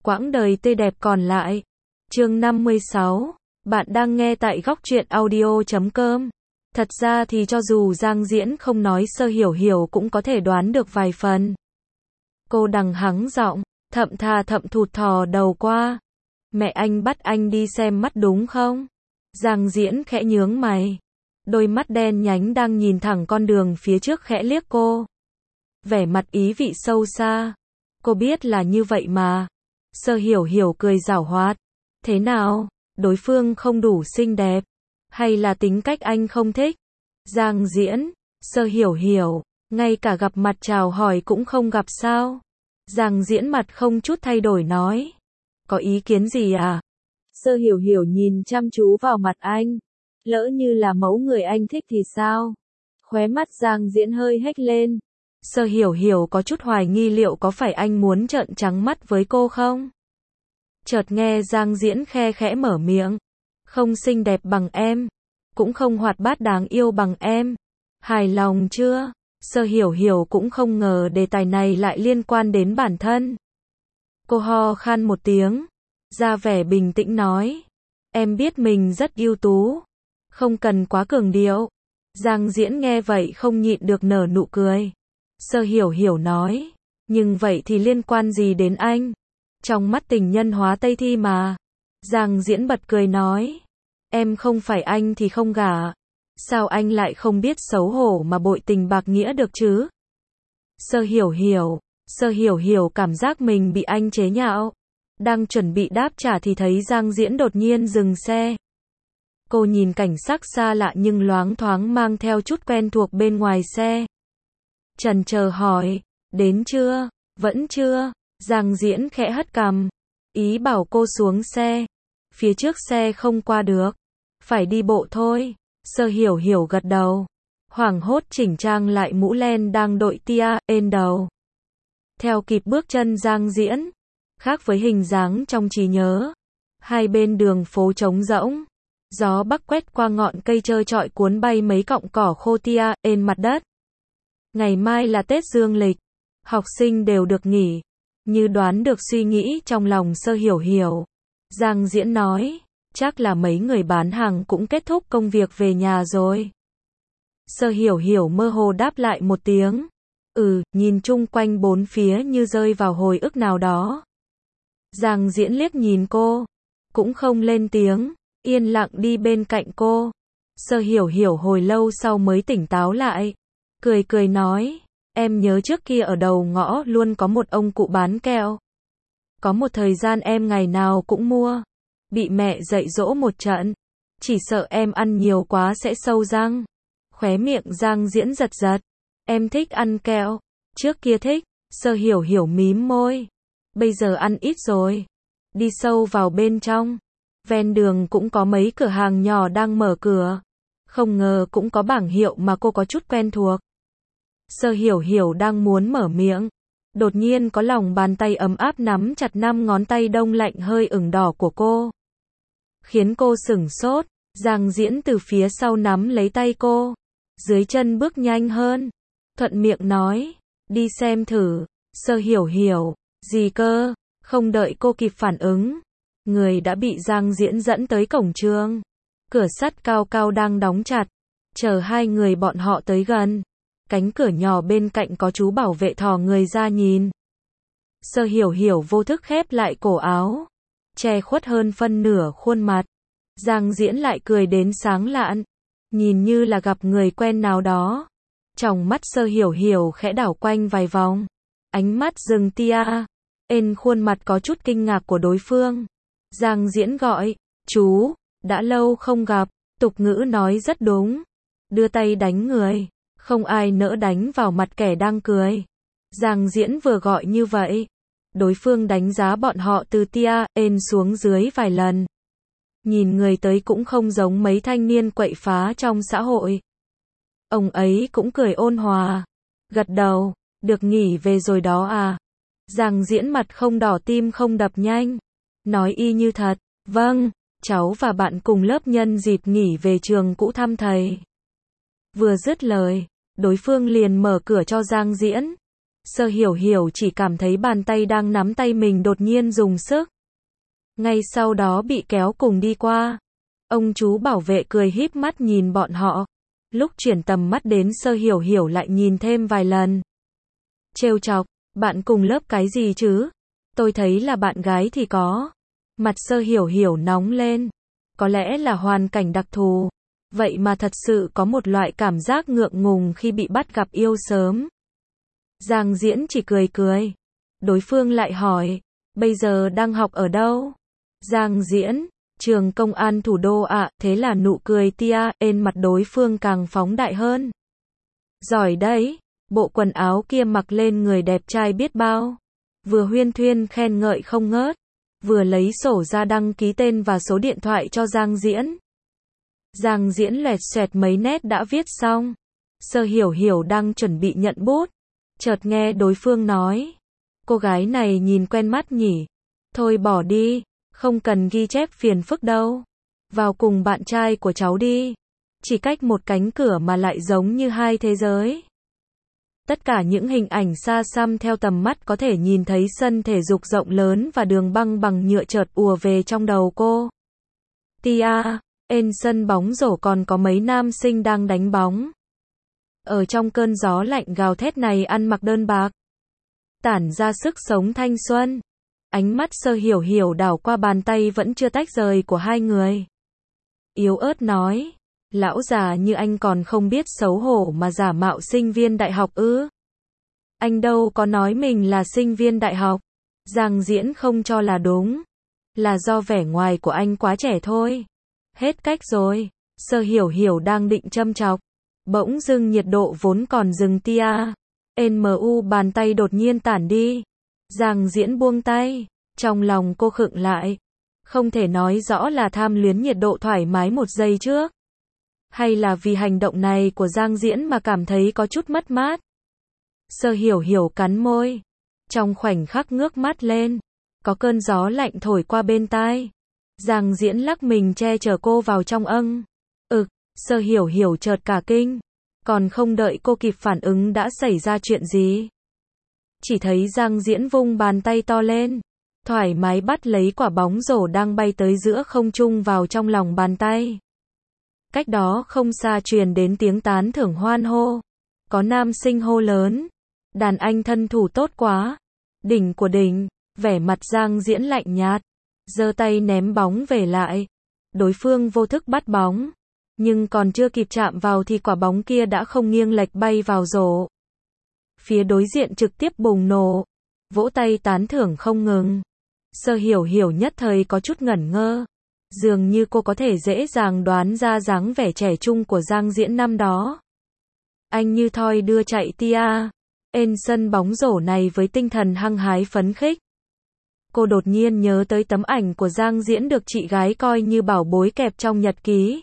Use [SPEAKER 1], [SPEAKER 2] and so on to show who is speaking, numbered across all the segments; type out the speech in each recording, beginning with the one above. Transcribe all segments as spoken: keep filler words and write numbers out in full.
[SPEAKER 1] quãng đời tươi đẹp còn lại. Chương năm mươi sáu. Bạn đang nghe tại góc truyện audio chấm com. Thật ra thì cho dù Giang Diễn không nói, Sơ Hiểu Hiểu cũng có thể đoán được vài phần. Cô đằng hắng giọng, thậm thà thậm thụt thò đầu qua. Mẹ anh bắt anh đi xem mắt đúng không? Giang Diễn khẽ nhướng mày. Đôi mắt đen nhánh đang nhìn thẳng con đường phía trước khẽ liếc cô. Vẻ mặt ý vị sâu xa. Cô biết là như vậy mà. Sơ Hiểu Hiểu cười giảo hoạt. Thế nào? Đối phương không đủ xinh đẹp? Hay là tính cách anh không thích? Giang Diễn, Sơ Hiểu Hiểu, ngay cả gặp mặt chào hỏi cũng không gặp sao? Giang Diễn mặt không chút thay đổi nói. Có ý kiến gì à? Sơ Hiểu Hiểu nhìn chăm chú vào mặt anh. Lỡ như là mẫu người anh thích thì sao? Khóe mắt Giang Diễn hơi hếch lên. Sơ Hiểu Hiểu có chút hoài nghi liệu có phải anh muốn trợn trắng mắt với cô không? Chợt nghe Giang Diễn khe khẽ mở miệng. Không xinh đẹp bằng em. Cũng không hoạt bát đáng yêu bằng em. Hài lòng chưa? Sơ Hiểu Hiểu cũng không ngờ đề tài này lại liên quan đến bản thân. Cô ho khan một tiếng. Ra vẻ bình tĩnh nói. Em biết mình rất ưu tú. Không cần quá cường điệu. Giang Diễn nghe vậy không nhịn được nở nụ cười. Sơ Hiểu Hiểu nói. Nhưng vậy thì liên quan gì đến anh? Trong mắt tình nhân hóa Tây thi mà. Giang Diễn bật cười nói. Em không phải anh thì không gả. Sao anh lại không biết xấu hổ mà bội tình bạc nghĩa được chứ? Sơ Hiểu Hiểu. Sơ Hiểu Hiểu cảm giác mình bị anh chế nhạo. Đang chuẩn bị đáp trả thì thấy Giang Diễn đột nhiên dừng xe. Cô nhìn cảnh sắc xa lạ nhưng loáng thoáng mang theo chút quen thuộc bên ngoài xe. Chần chờ hỏi. Đến chưa? Vẫn chưa? Giang Diễn khẽ hất cằm. Ý bảo cô xuống xe. Phía trước xe không qua được. Phải đi bộ thôi. Sơ Hiểu Hiểu gật đầu. Hoảng hốt chỉnh trang lại mũ len đang đội tia ên đầu. Theo kịp bước chân Giang Diễn. Khác với hình dáng trong trí nhớ. Hai bên đường phố trống rỗng. Gió bắc quét qua ngọn cây trơ trọi cuốn bay mấy cọng cỏ khô tia ên mặt đất. Ngày mai là Tết Dương lịch. Học sinh đều được nghỉ. Như đoán được suy nghĩ trong lòng Sơ Hiểu Hiểu. Giang Diễn nói. Chắc là mấy người bán hàng cũng kết thúc công việc về nhà rồi. Sơ Hiểu Hiểu mơ hồ đáp lại một tiếng. Ừ, nhìn chung quanh bốn phía như rơi vào hồi ức nào đó. Giang Diễn liếc nhìn cô. Cũng không lên tiếng. Yên lặng đi bên cạnh cô. Sơ Hiểu Hiểu hồi lâu sau mới tỉnh táo lại. Cười cười nói. Em nhớ trước kia ở đầu ngõ luôn có một ông cụ bán kẹo. Có một thời gian em ngày nào cũng mua. Bị mẹ dạy dỗ một trận. Chỉ sợ em ăn nhiều quá sẽ sâu răng. Khóe miệng Giang Diễn giật giật. Em thích ăn kẹo. Trước kia thích. Sơ Hiểu Hiểu mím môi. Bây giờ ăn ít rồi. Đi sâu vào bên trong. Ven đường cũng có mấy cửa hàng nhỏ đang mở cửa. Không ngờ cũng có bảng hiệu mà cô có chút quen thuộc. Sơ Hiểu Hiểu đang muốn mở miệng. Đột nhiên có lòng bàn tay ấm áp nắm chặt năm ngón tay đông lạnh hơi ửng đỏ của cô. Khiến cô sửng sốt. Giang Diễn từ phía sau nắm lấy tay cô. Dưới chân bước nhanh hơn. Thuận miệng nói. Đi xem thử. Sơ Hiểu Hiểu. Gì cơ? Không đợi cô kịp phản ứng. Người đã bị Giang Diễn dẫn tới cổng trường. Cửa sắt cao cao đang đóng chặt. Chờ hai người bọn họ tới gần. Cánh cửa nhỏ bên cạnh có chú bảo vệ thò người ra nhìn. Sơ Hiểu Hiểu vô thức khép lại cổ áo. Che khuất hơn phân nửa khuôn mặt. Giang Diễn lại cười đến sáng lạn. Nhìn như là gặp người quen nào đó. Trong mắt Sơ Hiểu Hiểu khẽ đảo quanh vài vòng. Ánh mắt dừng tia. Ên khuôn mặt có chút kinh ngạc của đối phương. Giang Diễn gọi. Chú, đã lâu không gặp. Tục ngữ nói rất đúng. Đưa tay đánh người. Không ai nỡ đánh vào mặt kẻ đang cười. Giang Diễn vừa gọi như vậy. Đối phương đánh giá bọn họ từ tia ên xuống dưới vài lần. Nhìn người tới cũng không giống mấy thanh niên quậy phá trong xã hội. Ông ấy cũng cười ôn hòa. Gật đầu. Được nghỉ về rồi đó à? Giang Diễn mặt không đỏ tim không đập nhanh. Nói y như thật. Vâng, cháu và bạn cùng lớp nhân dịp nghỉ về trường cũ thăm thầy. Vừa dứt lời. Đối phương liền mở cửa cho Giang Diễn. Sơ Hiểu Hiểu chỉ cảm thấy bàn tay đang nắm tay mình đột nhiên dùng sức. Ngay sau đó bị kéo cùng đi qua. Ông chú bảo vệ cười híp mắt nhìn bọn họ. Lúc chuyển tầm mắt đến Sơ Hiểu Hiểu lại nhìn thêm vài lần. Trêu chọc, bạn cùng lớp cái gì chứ? Tôi thấy là bạn gái thì có. Mặt Sơ Hiểu Hiểu nóng lên. Có lẽ là hoàn cảnh đặc thù. Vậy mà thật sự có một loại cảm giác ngượng ngùng khi bị bắt gặp yêu sớm. Giang Diễn chỉ cười cười. Đối phương lại hỏi, bây giờ đang học ở đâu? Giang Diễn, trường công an thủ đô ạ, à, thế là nụ cười tia, ên mặt đối phương càng phóng đại hơn. Giỏi đấy, bộ quần áo kia mặc lên người đẹp trai biết bao. Vừa huyên thuyên khen ngợi không ngớt, vừa lấy sổ ra đăng ký tên và số điện thoại cho Giang Diễn. Giang Diễn loẹt xoẹt mấy nét đã viết xong. Sơ Hiểu Hiểu đang chuẩn bị nhận bút. Chợt nghe đối phương nói, cô gái này nhìn quen mắt nhỉ. Thôi bỏ đi, không cần ghi chép phiền phức đâu. Vào cùng bạn trai của cháu đi. Chỉ cách một cánh cửa mà lại giống như hai thế giới. Tất cả những hình ảnh xa xăm theo tầm mắt có thể nhìn thấy sân thể dục rộng lớn và đường băng bằng nhựa chợt ùa về trong đầu cô. Tia, ên sân bóng rổ còn có mấy nam sinh đang đánh bóng. Ở trong cơn gió lạnh gào thét này ăn mặc đơn bạc. Tản ra sức sống thanh xuân. Ánh mắt Sơ Hiểu Hiểu đảo qua bàn tay vẫn chưa tách rời của hai người. Yếu ớt nói, lão già như anh còn không biết xấu hổ mà giả mạo sinh viên đại học ư? Anh đâu có nói mình là sinh viên đại học. Giang Diễn không cho là đúng. Là do vẻ ngoài của anh quá trẻ thôi. Hết cách rồi. Sơ Hiểu Hiểu đang định châm chọc. Bỗng dưng nhiệt độ vốn còn dừng tia. Mu bàn tay đột nhiên tản đi. Giang Diễn buông tay. Trong lòng cô khựng lại. Không thể nói rõ là tham luyến nhiệt độ thoải mái một giây trước. Hay là vì hành động này của Giang Diễn mà cảm thấy có chút mất mát. Sơ Hiểu Hiểu cắn môi. Trong khoảnh khắc ngước mắt lên. Có cơn gió lạnh thổi qua bên tai. Giang Diễn lắc mình che chở cô vào trong âng. Ực, Sơ Hiểu Hiểu chợt cả kinh. Còn không đợi cô kịp phản ứng đã xảy ra chuyện gì. Chỉ thấy Giang Diễn vung bàn tay to lên. Thoải mái bắt lấy quả bóng rổ đang bay tới giữa không trung vào trong lòng bàn tay. Cách đó không xa truyền đến tiếng tán thưởng hoan hô. Có nam sinh hô lớn. Đàn anh thân thủ tốt quá. Đỉnh của đỉnh. Vẻ mặt Giang Diễn lạnh nhạt. Giơ tay ném bóng về lại. Đối phương vô thức bắt bóng. Nhưng còn chưa kịp chạm vào thì quả bóng kia đã không nghiêng lệch bay vào rổ. Phía đối diện trực tiếp bùng nổ. Vỗ tay tán thưởng không ngừng. Sơ Hiểu Hiểu nhất thời có chút ngẩn ngơ. Dường như cô có thể dễ dàng đoán ra dáng vẻ trẻ trung của Giang Diễn năm đó. Anh như thoi đưa chạy tia. Ên sân bóng rổ này với tinh thần hăng hái phấn khích. Cô đột nhiên nhớ tới tấm ảnh của Giang Diễn được chị gái coi như bảo bối kẹp trong nhật ký.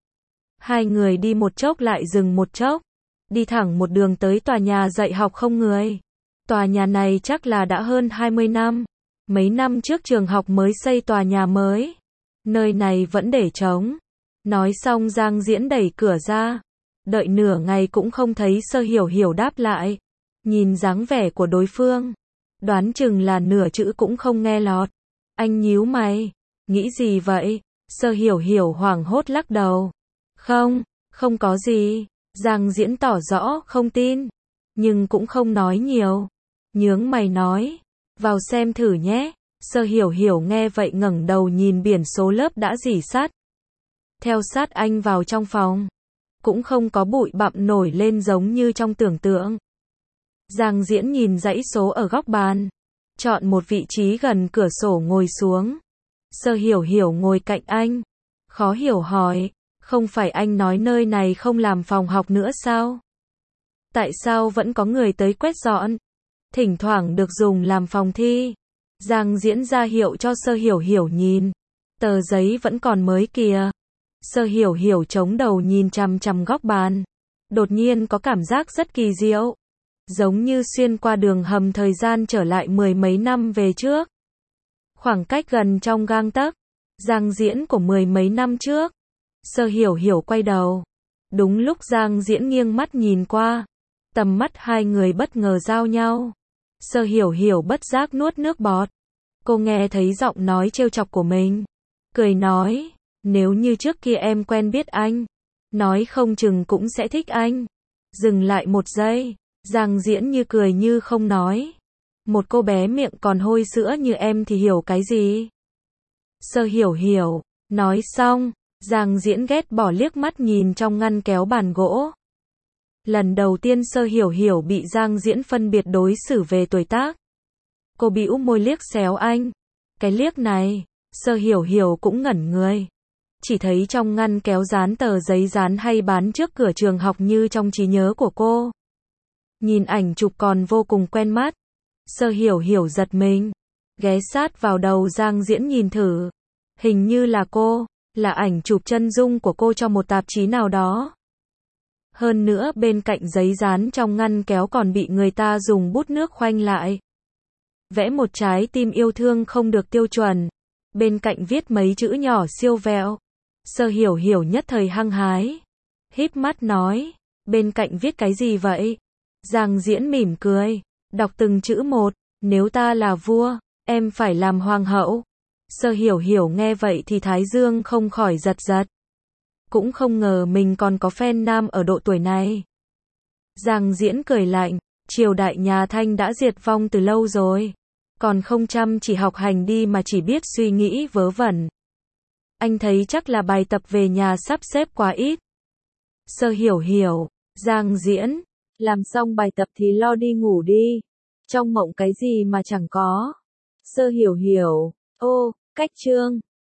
[SPEAKER 1] Hai người đi một chốc lại dừng một chốc. Đi thẳng một đường tới tòa nhà dạy học không người. Tòa nhà này chắc là đã hơn hai mươi năm. Mấy năm trước trường học mới xây tòa nhà mới. Nơi này vẫn để trống. Nói xong Giang Diễn đẩy cửa ra. Đợi nửa ngày cũng không thấy Sơ Hiểu Hiểu đáp lại. Nhìn dáng vẻ của đối phương. Đoán chừng là nửa chữ cũng không nghe lọt. Anh nhíu mày. Nghĩ gì vậy? Sơ Hiểu Hiểu hoảng hốt lắc đầu. Không, không có gì. Giang Diễn tỏ rõ không tin. Nhưng cũng không nói nhiều. Nhướng mày nói. Vào xem thử nhé. Sơ Hiểu Hiểu nghe vậy ngẩng đầu nhìn biển số lớp đã rỉ sắt. Theo sát anh vào trong phòng. Cũng không có bụi bặm nổi lên giống như trong tưởng tượng. Giang Diễn nhìn dãy số ở góc bàn. Chọn một vị trí gần cửa sổ ngồi xuống. Sơ Hiểu Hiểu ngồi cạnh anh. Khó hiểu hỏi. Không phải anh nói nơi này không làm phòng học nữa sao? Tại sao vẫn có người tới quét dọn? Thỉnh thoảng được dùng làm phòng thi. Giang Diễn ra hiệu cho Sơ Hiểu Hiểu nhìn. Tờ giấy vẫn còn mới kìa. Sơ Hiểu Hiểu chống đầu nhìn chằm chằm góc bàn. Đột nhiên có cảm giác rất kỳ diệu. Giống như xuyên qua đường hầm thời gian trở lại mười mấy năm về trước. Khoảng cách gần trong gang tấc. Giang Diễn của mười mấy năm trước. Sơ Hiểu Hiểu quay đầu. Đúng lúc Giang Diễn nghiêng mắt nhìn qua. Tầm mắt hai người bất ngờ giao nhau. Sơ Hiểu Hiểu bất giác nuốt nước bọt. Cô nghe thấy giọng nói trêu chọc của mình. Cười nói, nếu như trước kia em quen biết anh, nói không chừng cũng sẽ thích anh. Dừng lại một giây, Giang Diễn như cười như không nói. Một cô bé miệng còn hôi sữa như em thì hiểu cái gì? Sơ Hiểu Hiểu, nói xong, Giang Diễn ghét bỏ liếc mắt nhìn trong ngăn kéo bàn gỗ. Lần đầu tiên Sơ Hiểu Hiểu bị Giang Diễn phân biệt đối xử về tuổi tác. Cô bĩu môi liếc xéo anh. Cái liếc này, Sơ Hiểu Hiểu cũng ngẩn người. Chỉ thấy trong ngăn kéo dán tờ giấy dán hay bán trước cửa trường học như trong trí nhớ của cô. Nhìn ảnh chụp còn vô cùng quen mắt. Sơ Hiểu Hiểu giật mình. Ghé sát vào đầu Giang Diễn nhìn thử. Hình như là cô, là ảnh chụp chân dung của cô cho một tạp chí nào đó. Hơn nữa bên cạnh giấy dán trong ngăn kéo còn bị người ta dùng bút nước khoanh lại. Vẽ một trái tim yêu thương không được tiêu chuẩn. Bên cạnh viết mấy chữ nhỏ siêu vẹo. Sơ Hiểu Hiểu nhất thời hăng hái. Híp mắt nói, bên cạnh viết cái gì vậy? Giang Diễn mỉm cười, đọc từng chữ một, nếu ta là vua, em phải làm hoàng hậu. Sơ Hiểu Hiểu nghe vậy thì thái dương không khỏi giật giật. Cũng không ngờ mình còn có fan nam ở độ tuổi này. Giang Diễn cười lạnh, triều đại nhà Thanh đã diệt vong từ lâu rồi. Còn không chăm chỉ học hành đi mà chỉ biết suy nghĩ vớ vẩn. Anh thấy chắc là bài tập về nhà sắp xếp quá ít. Sơ Hiểu Hiểu, Giang Diễn, làm xong bài tập thì lo đi ngủ đi. Trong mộng cái gì mà chẳng có. Sơ Hiểu Hiểu, ô, cách chương.